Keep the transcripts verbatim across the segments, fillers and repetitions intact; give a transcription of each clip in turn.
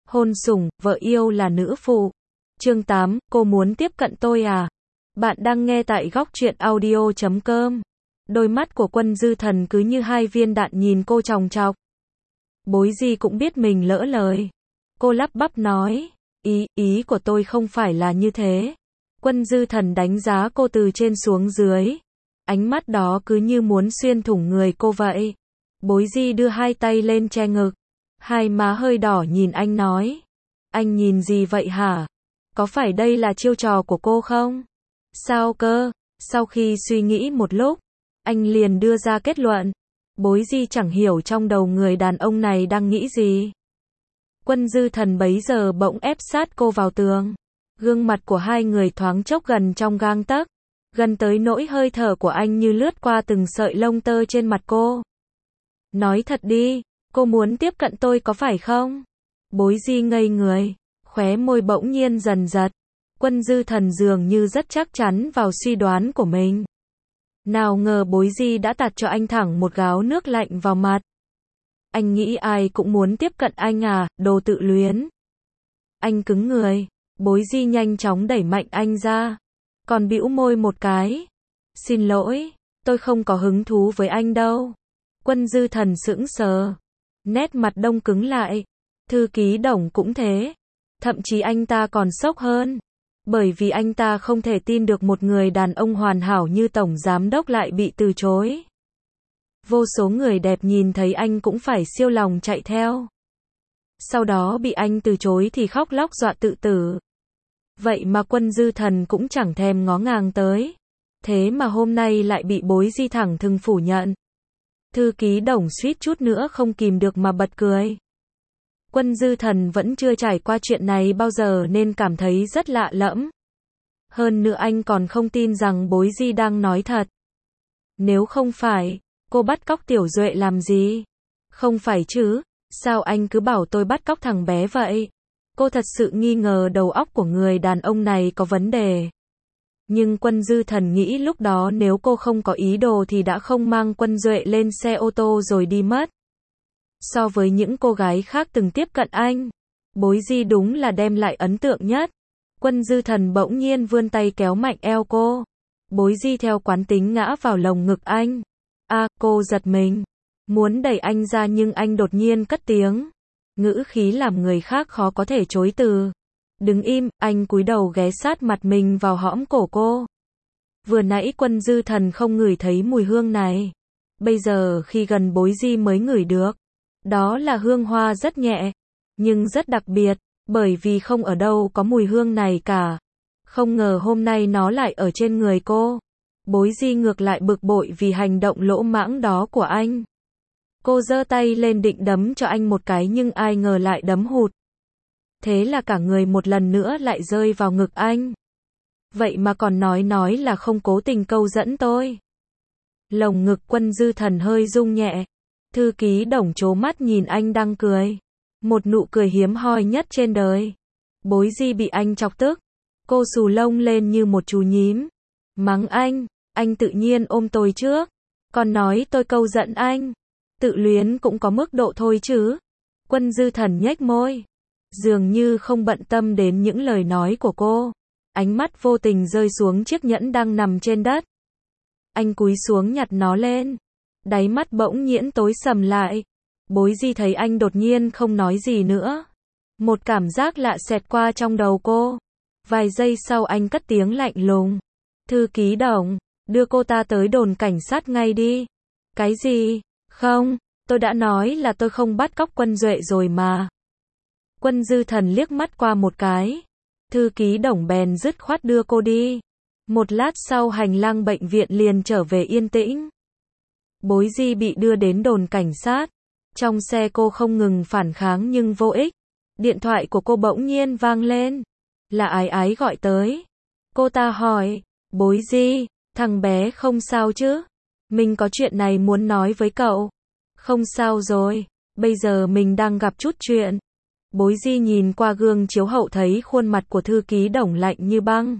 Hôn sủng, vợ yêu là nữ phụ. Chương tám, cô muốn tiếp cận tôi à? Bạn đang nghe tại góc truyện audio chấm com. Đôi mắt của Quân Dư Thần cứ như hai viên đạn nhìn cô chòng chọc. Bối Di cũng biết mình lỡ lời. Cô lắp bắp nói, ý, ý của tôi không phải là như thế. Quân Dư Thần đánh giá cô từ trên xuống dưới. Ánh mắt đó cứ như muốn xuyên thủng người cô vậy. Bối Di đưa hai tay lên che ngực. Hai má hơi đỏ nhìn anh nói. Anh nhìn gì vậy hả? Có phải đây là chiêu trò của cô không? Sao cơ? Sau khi suy nghĩ một lúc, anh liền đưa ra kết luận. Bối Di chẳng hiểu trong đầu người đàn ông này đang nghĩ gì. Quân Dư Thần bấy giờ bỗng ép sát cô vào tường. Gương mặt của hai người thoáng chốc gần trong gang tấc, gần tới nỗi hơi thở của anh như lướt qua từng sợi lông tơ trên mặt cô. Nói thật đi, cô muốn tiếp cận tôi có phải không? Bối Di ngây người, khóe môi bỗng nhiên dần giật. Quân Dư Thần dường như rất chắc chắn vào suy đoán của mình. Nào ngờ Bối Di đã tạt cho anh thẳng một gáo nước lạnh vào mặt. Anh nghĩ ai cũng muốn tiếp cận anh à, đồ tự luyến. Anh cứng người, Bối Di nhanh chóng đẩy mạnh anh ra, còn bĩu môi một cái. Xin lỗi, tôi không có hứng thú với anh đâu. Quân Dư Thần sững sờ, nét mặt đông cứng lại. Thư ký Đồng cũng thế. Thậm chí anh ta còn sốc hơn. Bởi vì anh ta không thể tin được một người đàn ông hoàn hảo như tổng giám đốc lại bị từ chối. Vô số người đẹp nhìn thấy anh cũng phải siêu lòng chạy theo. Sau đó bị anh từ chối thì khóc lóc dọa tự tử. Vậy mà Quân Dư Thần cũng chẳng thèm ngó ngàng tới. Thế mà hôm nay lại bị Bối Di thẳng thừng phủ nhận. Thư ký Đồng suýt chút nữa không kìm được mà bật cười. Quân Dư Thần vẫn chưa trải qua chuyện này bao giờ nên cảm thấy rất lạ lẫm. Hơn nữa anh còn không tin rằng Bối Di đang nói thật. Nếu không phải, cô bắt cóc Tiểu Duệ làm gì? Không phải chứ, sao anh cứ bảo tôi bắt cóc thằng bé vậy? Cô thật sự nghi ngờ đầu óc của người đàn ông này có vấn đề. Nhưng Quân Dư Thần nghĩ lúc đó nếu cô không có ý đồ thì đã không mang Quân Duệ lên xe ô tô rồi đi mất. So với những cô gái khác từng tiếp cận anh, Bối Di đúng là đem lại ấn tượng nhất. Quân Dư Thần bỗng nhiên vươn tay kéo mạnh eo cô. Bối Di theo quán tính ngã vào lồng ngực anh. A, à, cô giật mình, muốn đẩy anh ra nhưng anh đột nhiên cất tiếng. Ngữ khí làm người khác khó có thể chối từ. Đứng im, anh cúi đầu ghé sát mặt mình vào hõm cổ cô. Vừa nãy Quân Dư Thần không ngửi thấy mùi hương này. Bây giờ khi gần Bối Di mới ngửi được. Đó là hương hoa rất nhẹ, nhưng rất đặc biệt, bởi vì không ở đâu có mùi hương này cả. Không ngờ hôm nay nó lại ở trên người cô. Bối Di ngược lại bực bội vì hành động lỗ mãng đó của anh. Cô giơ tay lên định đấm cho anh một cái nhưng ai ngờ lại đấm hụt. Thế là cả người một lần nữa lại rơi vào ngực anh. Vậy mà còn nói nói là không cố tình câu dẫn tôi. Lồng ngực Quân Dư Thần hơi rung nhẹ. Thư ký Đồng trố mắt nhìn anh đang cười. Một nụ cười hiếm hoi nhất trên đời. Bối Di bị anh chọc tức. Cô xù lông lên như một chú nhím. Mắng anh, anh tự nhiên ôm tôi trước. Còn nói tôi câu giận anh. Tự luyến cũng có mức độ thôi chứ. Quân Dư Thần nhếch môi. Dường như không bận tâm đến những lời nói của cô. Ánh mắt vô tình rơi xuống chiếc nhẫn đang nằm trên đất. Anh cúi xuống nhặt nó lên. Đáy mắt bỗng nhiên tối sầm lại. Bối Di thấy anh đột nhiên không nói gì nữa. Một cảm giác lạ xẹt qua trong đầu cô. Vài giây sau anh cất tiếng lạnh lùng. Thư ký Đồng, đưa cô ta tới đồn cảnh sát ngay đi. Cái gì? Không, tôi đã nói là tôi không bắt cóc Quân Duệ rồi mà. Quân Dư Thần liếc mắt qua một cái. Thư ký Đồng bèn dứt khoát đưa cô đi. Một lát sau hành lang bệnh viện liền trở về yên tĩnh. Bối Di bị đưa đến đồn cảnh sát. Trong xe cô không ngừng phản kháng nhưng vô ích. Điện thoại của cô bỗng nhiên vang lên. Là Ái Ái gọi tới. Cô ta hỏi, Bối Di, thằng bé không sao chứ? Mình có chuyện này muốn nói với cậu. Không sao rồi, bây giờ mình đang gặp chút chuyện. Bối Di nhìn qua gương chiếu hậu thấy khuôn mặt của thư ký Đồng lạnh như băng.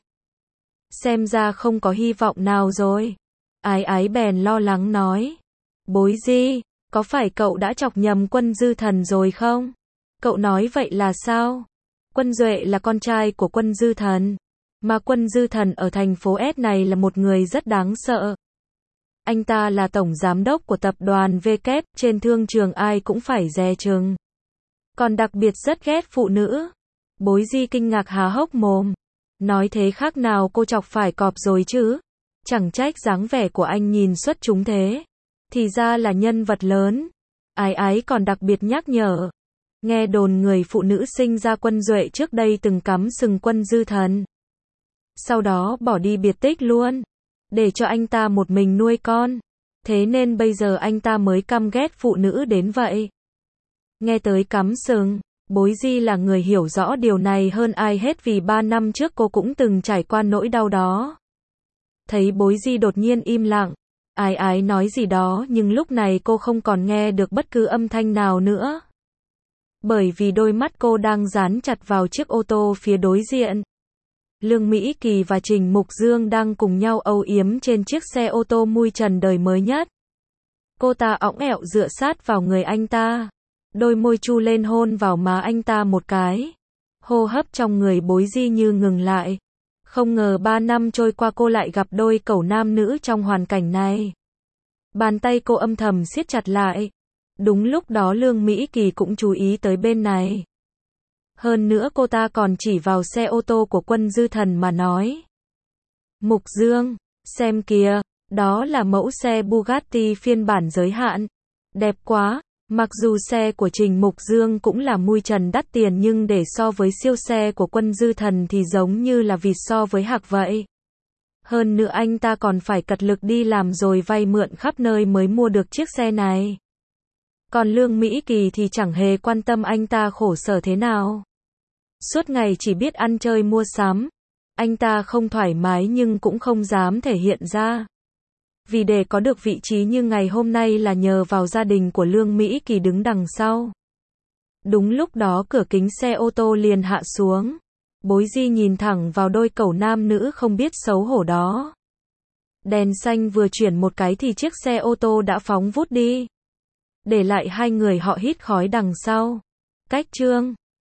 Xem ra không có hy vọng nào rồi. Ái Ái bèn lo lắng nói. Bối Di, có phải cậu đã chọc nhầm Quân Dư Thần rồi không? Cậu nói vậy là sao? Quân Duệ là con trai của Quân Dư Thần. Mà Quân Dư Thần ở thành phố S này là một người rất đáng sợ. Anh ta là tổng giám đốc của tập đoàn V kép, trên thương trường ai cũng phải dè chừng. Còn đặc biệt rất ghét phụ nữ. Bối Di kinh ngạc há hốc mồm. Nói thế khác nào cô chọc phải cọp rồi chứ? Chẳng trách dáng vẻ của anh nhìn xuất chúng thế. Thì ra là nhân vật lớn. Ái ái còn đặc biệt nhắc nhở. Nghe đồn người phụ nữ sinh ra Quân Duệ trước đây từng cắm sừng Quân Dư Thần. Sau đó bỏ đi biệt tích luôn. Để cho anh ta một mình nuôi con. Thế nên bây giờ anh ta mới căm ghét phụ nữ đến vậy. Nghe tới cắm sừng, Bối Di là người hiểu rõ điều này hơn ai hết vì ba năm trước cô cũng từng trải qua nỗi đau đó. Thấy Bối Di đột nhiên im lặng, Ái ái nói gì đó nhưng lúc này cô không còn nghe được bất cứ âm thanh nào nữa. Bởi vì đôi mắt cô đang dán chặt vào chiếc ô tô phía đối diện. Lương Mỹ Kỳ và Trình Mục Dương đang cùng nhau âu yếm trên chiếc xe ô tô mui trần đời mới nhất. Cô ta õng ẹo dựa sát vào người anh ta. Đôi môi chu lên hôn vào má anh ta một cái. Hô hấp trong người Bối Di như ngừng lại. Không ngờ ba năm trôi qua cô lại gặp đôi cẩu nam nữ trong hoàn cảnh này. Bàn tay cô âm thầm siết chặt lại. Đúng lúc đó Lương Mỹ Kỳ cũng chú ý tới bên này. Hơn nữa cô ta còn chỉ vào xe ô tô của Quân Dư Thần mà nói. Mục Dương, xem kìa, đó là mẫu xe Bugatti phiên bản giới hạn. Đẹp quá, mặc dù xe của Trình Mục Dương cũng là mui trần đắt tiền nhưng để so với siêu xe của Quân Dư Thần thì giống như là vịt so với hạc vậy. Hơn nữa anh ta còn phải cật lực đi làm rồi vay mượn khắp nơi mới mua được chiếc xe này. Còn Lương Mỹ Kỳ thì chẳng hề quan tâm anh ta khổ sở thế nào. Suốt ngày chỉ biết ăn chơi mua sắm. Anh ta không thoải mái nhưng cũng không dám thể hiện ra. Vì để có được vị trí như ngày hôm nay là nhờ vào gia đình của Lương Mỹ Kỳ đứng đằng sau. Đúng lúc đó cửa kính xe ô tô liền hạ xuống. Bối Di nhìn thẳng vào đôi cẩu nam nữ không biết xấu hổ đó. Đèn xanh vừa chuyển một cái thì chiếc xe ô tô đã phóng vút đi. Để lại hai người họ hít khói đằng sau. Cách chương